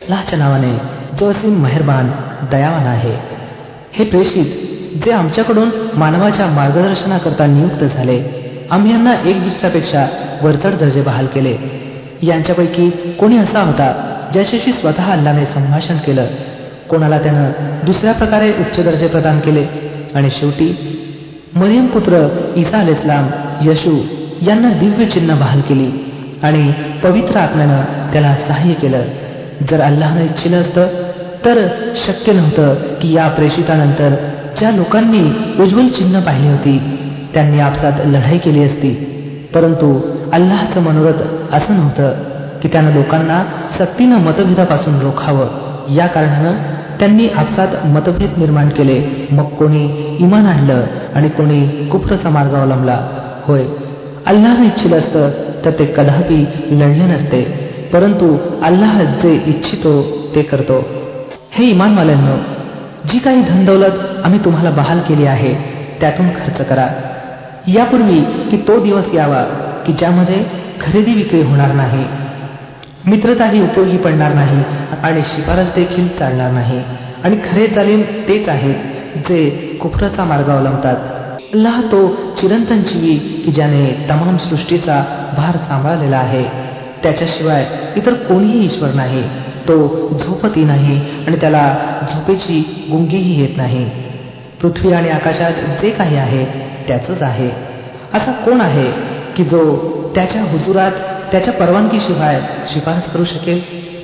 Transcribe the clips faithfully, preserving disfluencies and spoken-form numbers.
अल्लाहच्या नावाने जो असीम मेहरबान दयावान आहे. हे प्रेषित जे आमच्याकडून मानवाच्या मार्गदर्शनाकरता नियुक्त झाले, आम्ही यांना एक दुसऱ्यापेक्षा वरचढ दर्जे बहाल केले. यांच्यापैकी कोणी असा होता ज्याच्याशी स्वतः अल्लाने संभाषण केलं, कोणाला त्यानं दुसऱ्या प्रकारे उच्च दर्जे प्रदान केले, आणि शेवटी मरियम पुत्र ईसा अलैहिस्सलाम यशू यांना दिव्य चिन्ह बहाल केली आणि पवित्र आत्म्यानं त्याला सहाय्य केलं. जर अल्लाहनं इच्छिलं असतं तर शक्य नव्हतं की या प्रेषितानंतर ज्या लोकांनी उज्ज्वल चिन्ह पाहिली होती त्यांनी आपसात लढाई केली असती. परंतु अल्लाहचं मनोरथ असं नव्हतं की त्यानं लोकांना सक्तीनं मतभेदापासून रोखावं. या कारणानं त्यांनी आपसात मतभेद निर्माण केले. मग कोणी इमान आणलं आणि कोणी कुफ्रचा मार्ग अवलंबला. होय, अल्लाहनं इच्छिलं असतं तर ते कदापि लढले नसते, परंतु अल्लाह जे इच्छितो ते करतो. हे इमानवाल्यांनो, जी काही धनदौलत आम्ही तुम्हाला बहाल केली आहे त्यातून खर्च करा, यापूर्वी की तो दिवस यावा की ज्यामध्ये खरेदी विक्री होणार नाही, मित्रताही उपयोगी पडणार नाही आणि शिफारस देखील चालणार नाही. आणि खरे जालिम तेच आहेत जे कुफ्रचा मार्ग अवलंबतात. अल्लाह तो चिरंतन जीवी की ज्याने तमाम सृष्टीचा भार सांभाळलेला आहे. त्याच्याशिवाय इतर कोणीही ईश्वर नाही. तो झोपती नाही आणि त्याला झोपेची गुंगीही येत नाही. पृथ्वी आणि आकाशात जे काही आहे त्याचंच आहे. असा कोण आहे की जो त्याच्या हुजुरात त्याच्या परवानगीशिवाय शिफारस करू शकेल?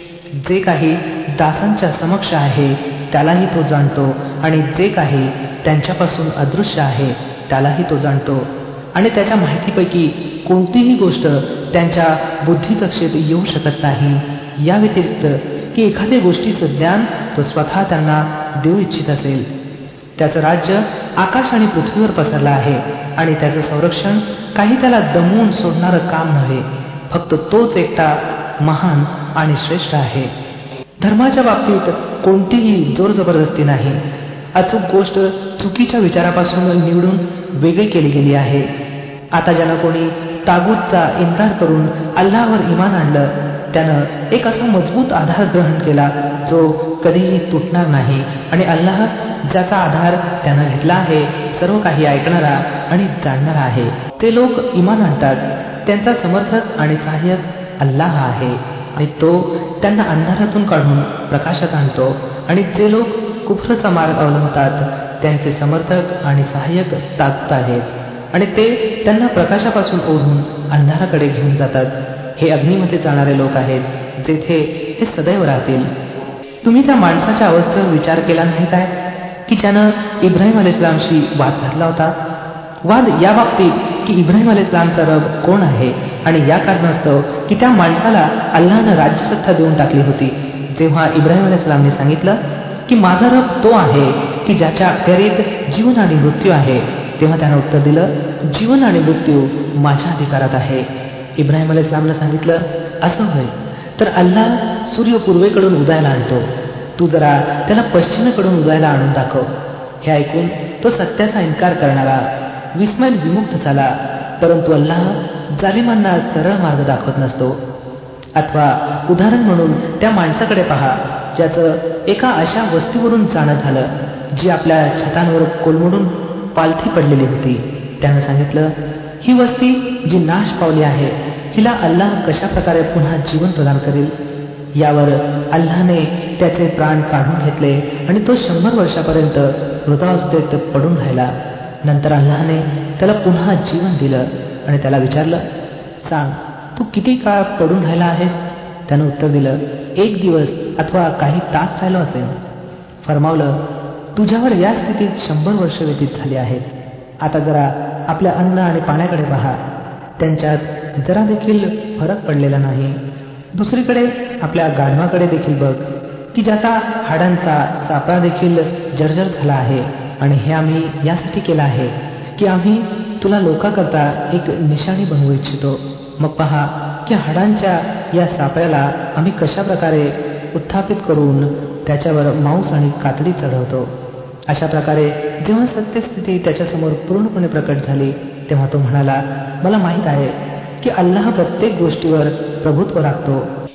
जे काही दासांच्या समक्ष आहे त्यालाही तो जाणतो आणि जे काही त्यांच्यापासून अदृश्य आहे त्यालाही तो जाणतो. आणि त्याच्या माहितीपैकी कोणतीही गोष्ट त्यांच्या बुद्धिकक्षेत येऊ शकत नाही, या व्यतिरिक्त की एखाद्या गोष्टीचं ज्ञान तो स्वतः त्यांना देऊ इच्छित असेल. त्याचं राज्य आकाश आणि पृथ्वीवर पसरलं आहे आणि त्याचं संरक्षण काही त्याला दमवून सोडणारं काम नव्हे. फक्त तोच एकटा महान आणि श्रेष्ठ आहे. धर्माच्या बाबतीत कोणतीही जोर जबरदस्ती नाही. अचूक गोष्ट चुकीच्या विचारापासून निवडून वेगळी केली गेली आहे. आता ज्यानं कोणी तागूतचा इन्कार करून अल्लाहवर इमान आणलं त्यानं एक असा मजबूत आधार ग्रहण केला जो कधीही तुटणार नाही. आणि अल्लाह ज्याचा आधार त्यानं घेतला आहे सर्व काही ऐकणारा आणि जाणणारा आहे. ते लोक इमान आणतात त्यांचा समर्थक आणि सहाय्यक अल्लाह आहे आणि तो त्यांना अंधारातून काढून प्रकाशात आणतो. आणि जे लोक कुफ्रचा मार्ग अवलंबतात त्यांचे समर्थक आणि सहाय्यक तागूत आहेत आणि ते त्यांना प्रकाशापासून ओढून अंधाराकडे घेऊन जातात. हे अग्नीमध्ये जाणारे लोक आहेत जेथे हे सदैव राहतील. तुम्ही त्या माणसाच्या अवस्थेवर विचार केला नाही काय की ज्यानं इब्राहिम अलैहिस्सलामशी वाद घातला होता? वाद या बाबतीत की इब्राहिम अलैहिस्सलामचा रब कोण आहे आणि या कारणास्तव की त्या माणसाला अल्लाहनं राज्यसत्ता देऊन टाकली होती. जेव्हा इब्राहिम अलैहिस्सलामने सांगितलं की माझा रब तो आहे की ज्याच्या अखत्यारीत जीवन आणि मृत्यू आहे, तेव्हा त्यानं उत्तर दिलं, जीवन आणि मृत्यू माझ्या अधिकारात आहे. इब्राहिम अलैहिस्सलामनं सांगितलं, असं होय तर अल्लाह सूर्य पूर्वेकडून उदयाला आणतो, तू जरा त्याला पश्चिमेकडून उदयाला आणून दाखव. हे ऐकून तो सत्याचा इन्कार करणारा विस्मयान विमुक्त झाला. परंतु अल्लाह जालिमांना सरळ मार्ग दाखवत नसतो. अथवा उदाहरण म्हणून त्या माणसाकडे पहा ज्याचं एका अशा वस्तीवरून जाणं झालं जी आपल्या छतांवर कोलमडून पालथी पडलेली होती. त्यानं सांगितलं, ही वस्ती जी नाश पावली आहे हिला अल्लाह कशा प्रकारे पुन्हा जीवन प्रदान करेल? यावर अल्लाहने त्याचे प्राण काढून घेतले आणि तो शंभर वर्षापर्यंत मृतावस्थेत पडून राहिला. नंतर अल्लाहने त्याला पुन्हा जीवन दिलं आणि त्याला विचारलं, सांग तू किती काळ पडून राहिला आहेस? त्यानं उत्तर दिलं, एक दिवस अथवा काही तास राहिलो असेल. फरमावलं, तुझ्यावर या स्थितीत शंभर वर्ष व्यतीत झाली आहेत. आता जरा आपल्या अन्न आणि पाण्याकडे पहा, त्यांच्यात जरा देखील फरक पडलेला नाही. दुसरीकडे आपल्या गाढवाकडे देखील बघ की ज्याचा हाडांचा सापळा देखील जर्जर झाला आहे. आणि हे आम्ही यासाठी केलं आहे की आम्ही तुला लोकांकरता एक निशाणी बनवू इच्छितो. मग पहा की हाडांच्या या सापळ्याला आम्ही कशा प्रकारे उत्थापित करून त्याच्यावर मांस आणि कातडी चढवतो. अशा प्रकारे जेव्हा सत्यस्थिती त्याच्यासमोर पूर्णपणे प्रकट झाली तेव्हा तो म्हणाला, मला माहीत आहे की अल्लाह प्रत्येक गोष्टीवर प्रभुत्व राखतो.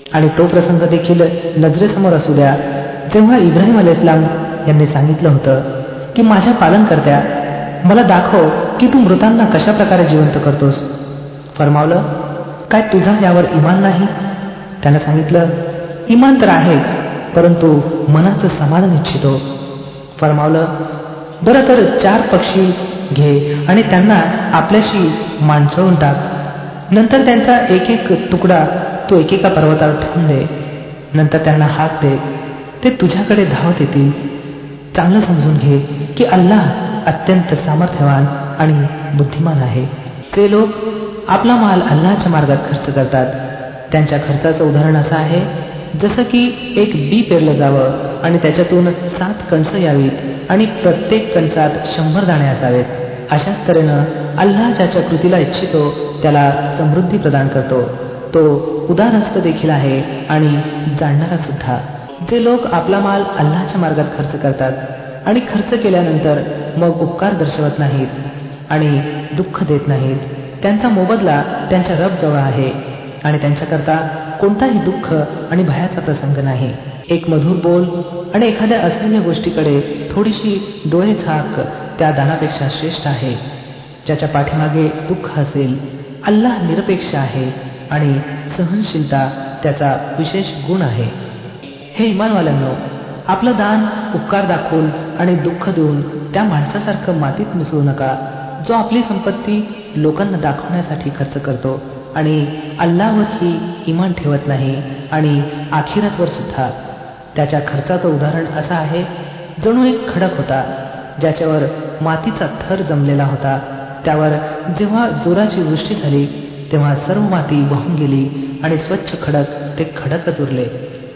आणि तो प्रसंग देखील नजरेसमोर असू द्या जेव्हा इब्राहिम अलैहिस्सलाम यांनी सांगितलं होतं की माझ्या पालनकर्त्या, मला दाखव की तू मृतांना कशा प्रकारे जिवंत करतोस. फरमावलं, काय तुझा यावर इमान नाही? त्यानं सांगितलं, इमान तर आहेच, परंतु मनाचं समाधान इच्छितो. फरमावलं, बरं तर चार पक्षी घे आणि त्यांना आपल्याशी माणसळून टाक. नंतर त्यांचा एक एक तुकडा तू एकेका पर्वतावर ठेवून दे. नंतर त्यांना हाक दे, ते तुझ्याकडे धावत येतील. चांगलं समजून घे की अल्लाह अत्यंत सामर्थ्यवान आणि बुद्धिमान आहे. ते लोक आपला माल अल्लाहच्या मार्गात खर्च करतात. त्यांच्या खर्चाचं उदाहरण असं आहे जसं की एक बी पेरलं जावं आणि त्याच्यातून सात कणसं यावीत आणि प्रत्येक कणसात शंभर दाणे असावेत. अशाच तऱ्हेनं अल्लाह ज्याच्या कृतीला इच्छितो त्याला समृद्धी प्रदान करतो. तो उदारहस्त देखील आहे आणि जाणणारा सुद्धा. जे लोक आपला माल अल्लाहच्या मार्गात खर्च करतात आणि खर्च केल्यानंतर मग उपकार दर्शवत नाहीत आणि दुःख देत नाहीत, त्यांचा मोबदला त्यांच्या रब जवळ आहे आणि त्यांच्याकरता कोणताही दुःख आणि भयाचा प्रसंग नाही. एक मधुर बोल आणि एखाद्या असह्य गोष्टीकडे थोडीशी डोळे झाक त्या दानापेक्षा श्रेष्ठ आहे. ज्याच्या पाठीमागे दुःख असेल, अल्लाह निरपेक्ष आहे आणि सहनशीलता त्याचा विशेष गुण आहे. हे इमानवाल्यांनो, आपलं दान उपकार दाखवून आणि दुःख देऊन त्या माणसासारखं मातीत मिसळू नका जो आपली संपत्ती लोकांना दाखवण्यासाठी खर्च करतो आणि अल्लाहवरही इमान ठेवत नाही आणि आखिरातवर सुद्धा. त्याच्या खर्चाचं उदाहरण असं आहे जणू एक खडक होता ज्याच्यावर मातीचा थर जमलेला होता. त्यावर जेव्हा जोराची वृष्टी झाली तेव्हा सर्व माती वाहून गेली आणि स्वच्छ खडक ते खडकच उरले.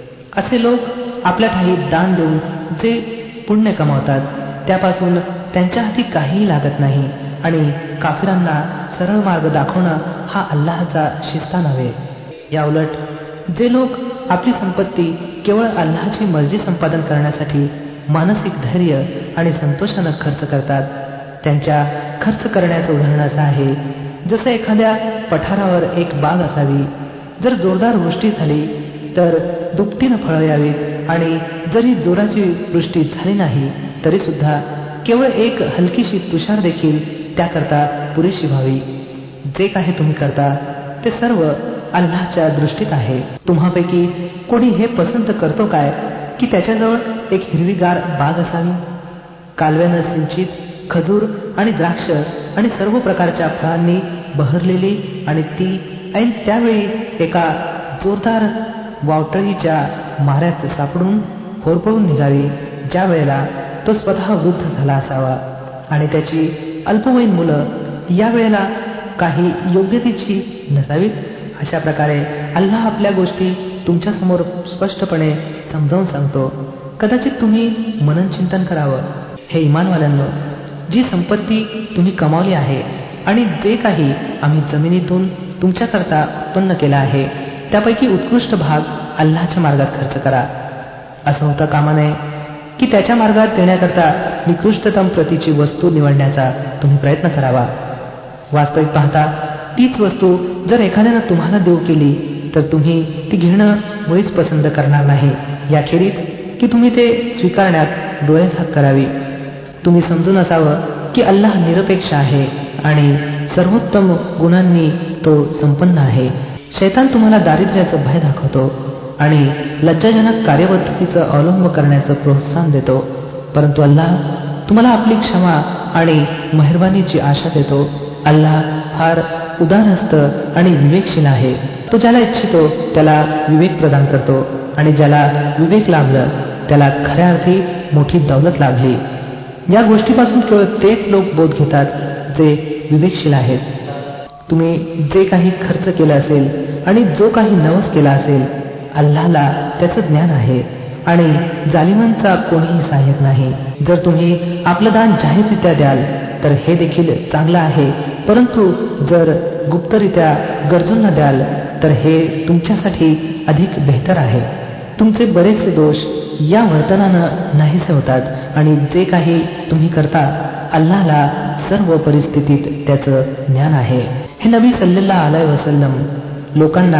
असे लोक आपल्या ठायी दान देऊन जे पुण्य कमावतात त्यापासून त्यांच्या हाती काहीही लागत नाही आणि काफिरांना सरळ मार्ग दाखवणं हा अल्लाहचा शिस्ता नव्हे. या उलट जे लोक आपली संपत्ती केवळ अल्लाहची मर्जी संपादन करण्यासाठी मानसिक धैर्य आणि संतोषानं खर्च करतात, त्यांच्या खर्च करण्याचं उदाहरण असं आहे जसं एखाद्या पठारावर एक बाग असावी. जर जोरदार वृष्टी झाली तर दुपटीनं फळं यावीत आणि जरी जोराची वृष्टी झाली नाही तरी सुद्धा केवळ एक हलकीशी तुषार देखील त्याकरता पुरेशी व्हावी. जे काही तुम्ही करता ते सर्व अल्लाहच्या दृष्टीत आहे. तुम्हापैकी कोणी हे पसंत करतो काय की त्याच्याजवळ एक हिरवीगार बाग असावी, कालव्यानं सिंचित, खजूर आणि द्राक्ष आणि सर्व प्रकारच्या फळांनी बहरलेली, आणि ती ऐन त्यावेळी एका जोरदार वावटळीच्या माऱ्यात सापडून होरपळून निघावी, ज्या वेळेला तो स्वतः वृद्ध झाला असावा आणि त्याची अल्पवयीन मुलं या वेळेला काही योग्यतेची नसावीत. अशा प्रकारे अल्लाह आपल्या गोष्टी तुमच्यासमोर स्पष्टपणे समजावून सांगतो. कदाचित तुम्ही मनन चिंतन करावं. हे इमानवाल्यांनो, जी संपत्ती तुम्ही कमावली आहे आणि जे काही आम्ही जमिनीतून तुमच्याकरता उत्पन्न केलं आहे त्यापैकी उत्कृष्ट भाग अल्लाहच्या मार्गात खर्च करा. असं होता कामा नये की त्याच्या मार्गात देण्याकरता निकृष्टतम प्रतीची वस्तू निवडण्याचा तुम्ही प्रयत्न करावा. वास्तविक पाहता तीच वस्तू जर एखाद्यानं तुम्हाला देऊ केली तर तुम्ही ती घेणं मुळीच पसंत करणार नाही, याखेरीज की तुम्ही ते स्वीकारण्यात डोळेझाक करावी. तुम्ही समजून असावं की अल्लाह निरपेक्ष आहे आणि सर्वोत्तम गुणांनी तो संपन्न आहे. शैतान तुम्हाला दारिद्र्याचं भय दाखवतो आणि लज्जाजनक कार्यपद्धतीचं अवलंब करण्याचं प्रोत्साहन देतो, परंतु अल्लाह तुम्हाला आपली क्षमा आणि मेहरबानीची आशा देतो. अल्लाह फार उदारहस्त आणि विवेकशील आहे. तो ज्याला इच्छितो त्याला विवेक प्रदान करतो आणि ज्याला विवेक लाभलं त्याला खऱ्या अर्थी मोठी दौलत लाभली. या गोष्टीपासून केवळ तेच लोक बोध घेतात जे विवेकशील आहेत. तुम्ही जे काही खर्च केलं असेल आणि जो काही नवस केला असेल, अल्लाहला त्याचं ज्ञान आहे आणि जालिमांचा कोणीही सहाय्यक नाही. जर तुम्ही आपलं दान जाहीररित्या द्याल तर हे देखील चांगलं आहे, परंतु जर गुप्तरित्या गरजूंना द्याल तर हे तुमच्यासाठी अधिक बेहतर आहे. तुमचे बरेचसे दोष या वर्तनानं नाहीसे होतात आणि जे काही तुम्ही करता अल्लाहला सर्व परिस्थितीत त्याचं ज्ञान आहे. हे नबी सल्लल्लाहु अलैहि वसल्लम लोकांना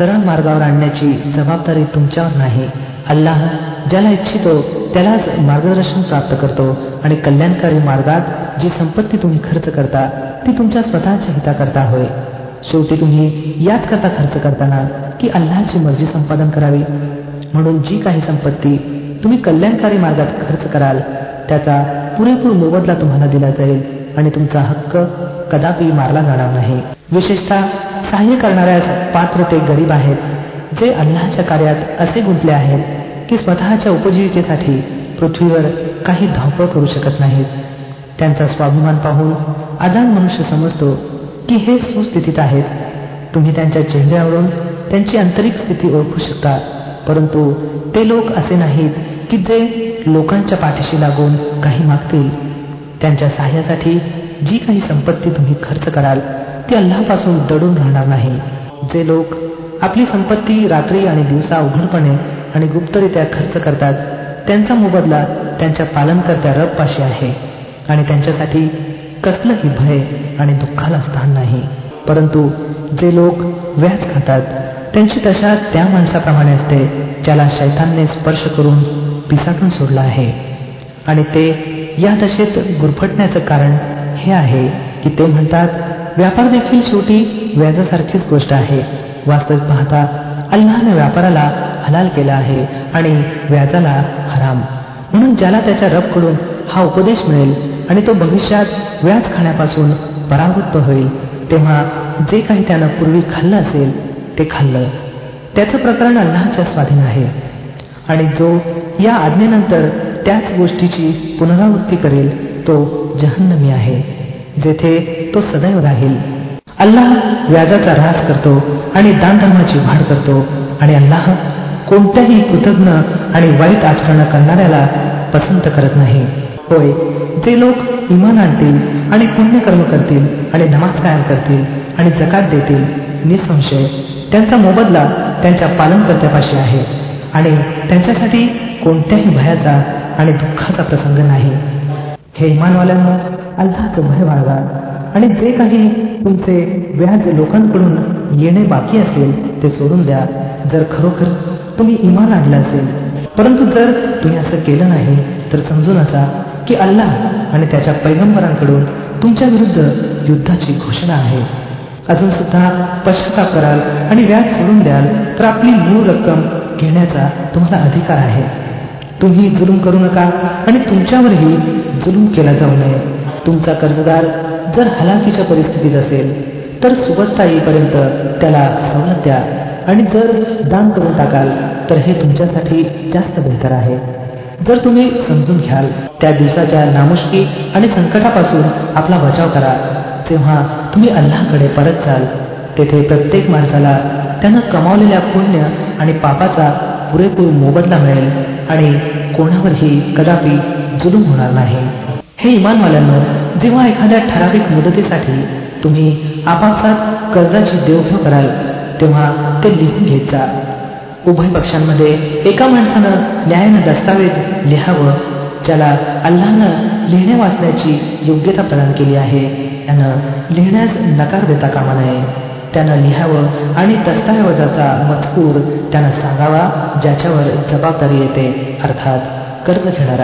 सरळ मार्गावर आणण्याची जबाबदारी तुमच्यावर नाही. अल्लाह ज्याला इच्छितो त्यालाच मार्गदर्शन प्राप्त करतो आणि कल्याणकारी मार्गात जी संपत्ती तुम्ही खर्च करता ती तुमच्या स्वतःच्या हिताकरता होय. शेवटी तुम्ही याच करता खर्च करताना की अल्लाहची मर्जी संपादन करावी. म्हणून जी काही संपत्ती तुम्ही कल्याणकारी मार्गात खर्च कराल त्याचा पुरेपूर मोबदला तुम्हाला दिला जाईल आणि तुमचा हक्क कदापि मारला जाणार नाही. विशेषतः सहाय्य करणाऱ्यास पात्र ते गरीब आहेत जे अल्लाहच्या कार्यात असे गुंतले आहेत की स्वतःच्या उपजीविकेसाठी पृथ्वीवर काही धावपळ करू शकत नाहीत. त्यांचा स्वाभिमान पाहून अजाण मनुष्य समजतो की हे सुस्थितीत आहेत. तुम्ही त्यांच्या चेहऱ्यावरून त्यांची आंतरिक स्थिती ओळखू शकता, परंतु ते लोक असे नाहीत की जे लोकांच्या पाठीशी लागून काही मागतील. त्यांच्या सहाय्यासाठी जी काही संपत्ती तुम्ही खर्च कराल ती अल्लाहपासून दडून राहणार नाही. जे लोक आपली संपत्ती रात्री आणि दिवसा उघडपणे आणि गुप्तरित्या खर्च करतात त्यांचा मोबदला त्यांच्या पालनकर्त्या रबपाशी आहे आणि त्यांच्यासाठी कसलंही भय आणि दुःखाला स्थान नाही. परंतु जे लोक व्याज खातात त्यांची दशा त्या माणसाप्रमाणे असते ज्याला शैतानने स्पर्श करून पिसाटून सोडला आहे. आणि ते या दशेत गुरफटण्याचं कारण हे आहे की ते म्हणतात व्यापार देखील शेवटी व्याजासारखीच गोष्ट आहे. वास्तविक पाहता अल्लाहने व्यापाराला हलाल केला आहे आणि व्याजाला हराम. म्हणून ज्याला त्याच्या रबकडून हा उपदेश मिळेल आणि तो भविष्यात व्याज खाण्यापासून परावृत्त होईल तेव्हा जे काही त्यानं पूर्वी खाल्लं असेल ते खाल्लं त्याचं प्रकरण अल्लाहच्या स्वाधीन आहे. आणि जो या आज्ञेनंतर त्याच गोष्टीची पुनरावृत्ती करेल तो जहन्नमी आहे जेथे तो सदैव राहील. अल्लाह व्याजाचा ऱ्हास करतो आणि दानधर्माची वाढ करतो आणि अल्लाह कोणत्याही कृतज्ञ आणि वाईट आचरण करणाऱ्याला पसंत करत नाही. होय, जे लोक इमान आणतील आणि पुण्यकर्म करतील आणि नमाज कायम करतील आणि जकात देतील निसंशय त्यांचा मोबदला त्यांच्या पालनकर्त्यापाशी आहे आणि त्यांच्यासाठी कोणत्याही भयाचा आणि दुःखाचा प्रसंग नाही. हे इमानवाल्यांनो, अल्लाहचं भय बाळगा आणि जे काही तुमचे व्याज लोकांकडून येणे बाकी असेल ते सोडून द्या जर खरोखर तुम्ही इमान आणलं असेल. परंतु जर तुम्ही असं केलं नाही तर समजून असा की अल्लाह आणि त्याच्या पैगंबरांकडून तुमच्या विरुद्ध युद्धाची घोषणा आहे. अजून सुद्धा पश्चाताप कराल आणि व्याज सोडून द्याल तर आपली मूळ रक्कम घेण्याचा तुम्हाला अधिकार आहे. तुम्ही जुलूम करू नका आणि तुमच्यावरही जुलूम केला जाऊ नये. तुमचा कर्जदार जर हलाखीच्या परिस्थितीत असेल तर सुबत्ता येईपर्यंत त्याला सवलत द्या आणि जर दान करून टाकाल तर हे तुमच्यासाठी जास्त बेहतर आहे. जर तुम्ही समजून घ्याल त्या दिवसाच्या नामुष्की आणि संकटापासून आपला बचाव करा तेव्हा तुम्ही अल्लाहकडे परत जाल. तेथे प्रत्येक माणसाला त्यानं कमावलेल्या पुण्य आणि पापाचा पुरेपूर मोबदला मिळेल आणि कोणावरही कदापि जुलूम होणार नाही. हे इमानवाल्यांनो, जेव्हा एखाद्या ठराविक मुदतीसाठी तुम्ही आपापसात कर्जाची देवघेव कराल तेव्हा ते लिहून घेत जा. उभय पक्षांमध्ये एका माणसानं न्यायानं दस्तावेज लिहावं ज्याला अल्लाहनं लिहिण्या वाचण्याची योग्यता प्रदान केली आहे. त्यानं लिहिण्यास नकार देता कामा नये. त्यानं लिहावं आणि दस्तावेजाचा मजकूर त्यानं सांगावा ज्याच्यावर जबाबदारी येते, अर्थात कर्ज घेणारा.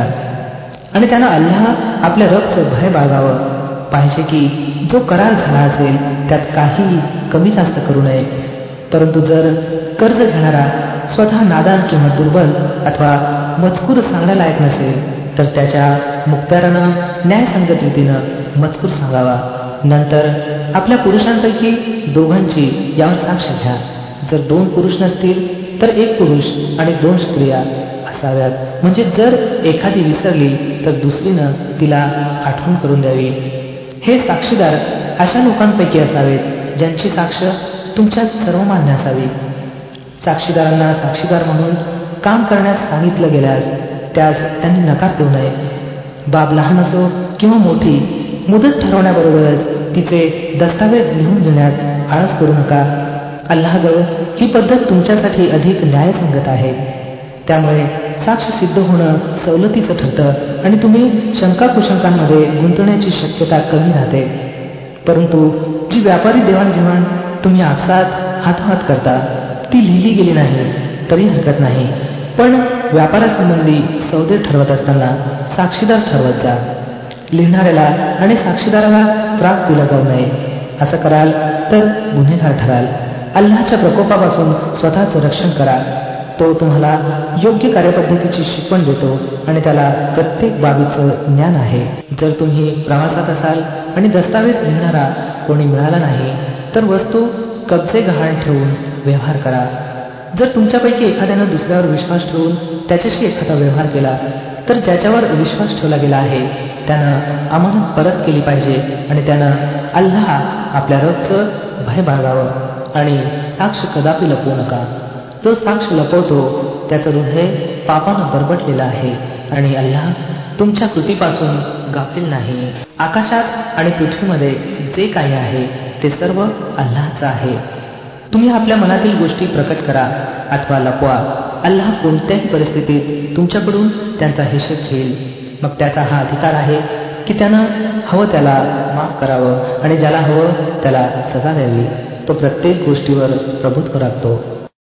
आणि त्यानं अल्लाह आपल्या रबचं भय बाळगावं पाहिजे की जो करार झाला असेल त्यात काही कमी जास्त करू नये. परंतु जर कर्ज घेणारा स्वतः नादान किंवा दुर्बल अथवा मजकूर सांगण्यालायक नसेल तर त्याच्या मुक्त्यारानं न्यायसंगत रीतीनं मजकूर सांगावा. नंतर आपल्या पुरुषांपैकी दोघांची यावर साक्ष घ्या. जर दोन पुरुष नसतील तर एक पुरुष आणि दोन स्त्रिया असाव्यात. म्हणजे जर एखादी विसरली तर दुसरीनं तिला आठवण करून द्यावी. हे साक्षीदार अशा लोकांपैकी असावेत ज्यांची साक्ष तुमच्यात सर्वमान्य असावी. साक्षीदारांना साक्षीदार म्हणून काम करण्यास सांगितलं गेल्यास त्यास त्यांनी नकार देऊ नये. बाब लहान असो किंवा मोठी, मुदत ठरवण्याबरोबरच तिचे दस्तावेज लिहून घेण्यात आळस करू नका. अल्लाहजवळ ही पद्धत तुमच्यासाठी अधिक न्यायसंगत आहे. त्यामुळे साक्ष सिद्ध होणं सवलतीचं ठरतं आणि तुम्ही शंका कुशंकांमध्ये गुंतण्याची शक्यता कमी राहते. परंतु जी व्यापारी देवाणघेवाण तुम्ही आपसात हातोहात करता ती लिहिली गेली नाही तरी हरकत नाही, पण व्यापारासंबंधी सौदे ठरवत असताना साक्षीदार ठरवत जा. लिहिणाऱ्याला आणि साक्षीदाराला त्रास दिला जाऊ नये. असं कराल तर गुन्हेगार ठराल. अल्लाहच्या प्रकोपापासून स्वतःचं रक्षण करा. तो तुम्हाला योग्य कार्यपद्धतीची शिकवण देतो आणि त्याला प्रत्येक बाबीचं ज्ञान आहे. जर तुम्ही प्रवासात असाल आणि दस्तावेज लिहिणारा कोणी मिळाला नाही तर वस्तू कब्जे गहाण ठेवून व्यवहार करा. जर तुमच्यापैकी एखाद्यानं दुसऱ्यावर विश्वास ठेवून त्याच्याशी एखादा व्यवहार केला तर ज्याच्यावर विश्वास ठेवला गेला आहे त्यानं अमानत परत केली पाहिजे आणि त्यानं अल्लाह आपल्या रबचं भय बाळगावं आणि साक्ष कदापि लपवू नका. जो साक्ष लपवतो त्याचं हृदय पापानं बरबटलेलं आहे आणि अल्लाह तुमच्या कृतीपासून गाफील नाही. आकाशात आणि पृथ्वीमध्ये जे काही आहे ते सर्व अल्लाहचं आहे. तुम्ही आपल्या मनातील गोष्टी प्रकट करा अथवा लपवा. अल्लाह कोणत्याही परिस्थितीत तुमच्याकडून त्यांचा हिशेब घेईल. मग त्याचा हा अधिकार आहे की त्यानं हवं त्याला माफ करावं आणि ज्याला हवं त्याला सजा द्यावी. तो प्रत्येक गोष्टीवर प्रभुत्व राखतो.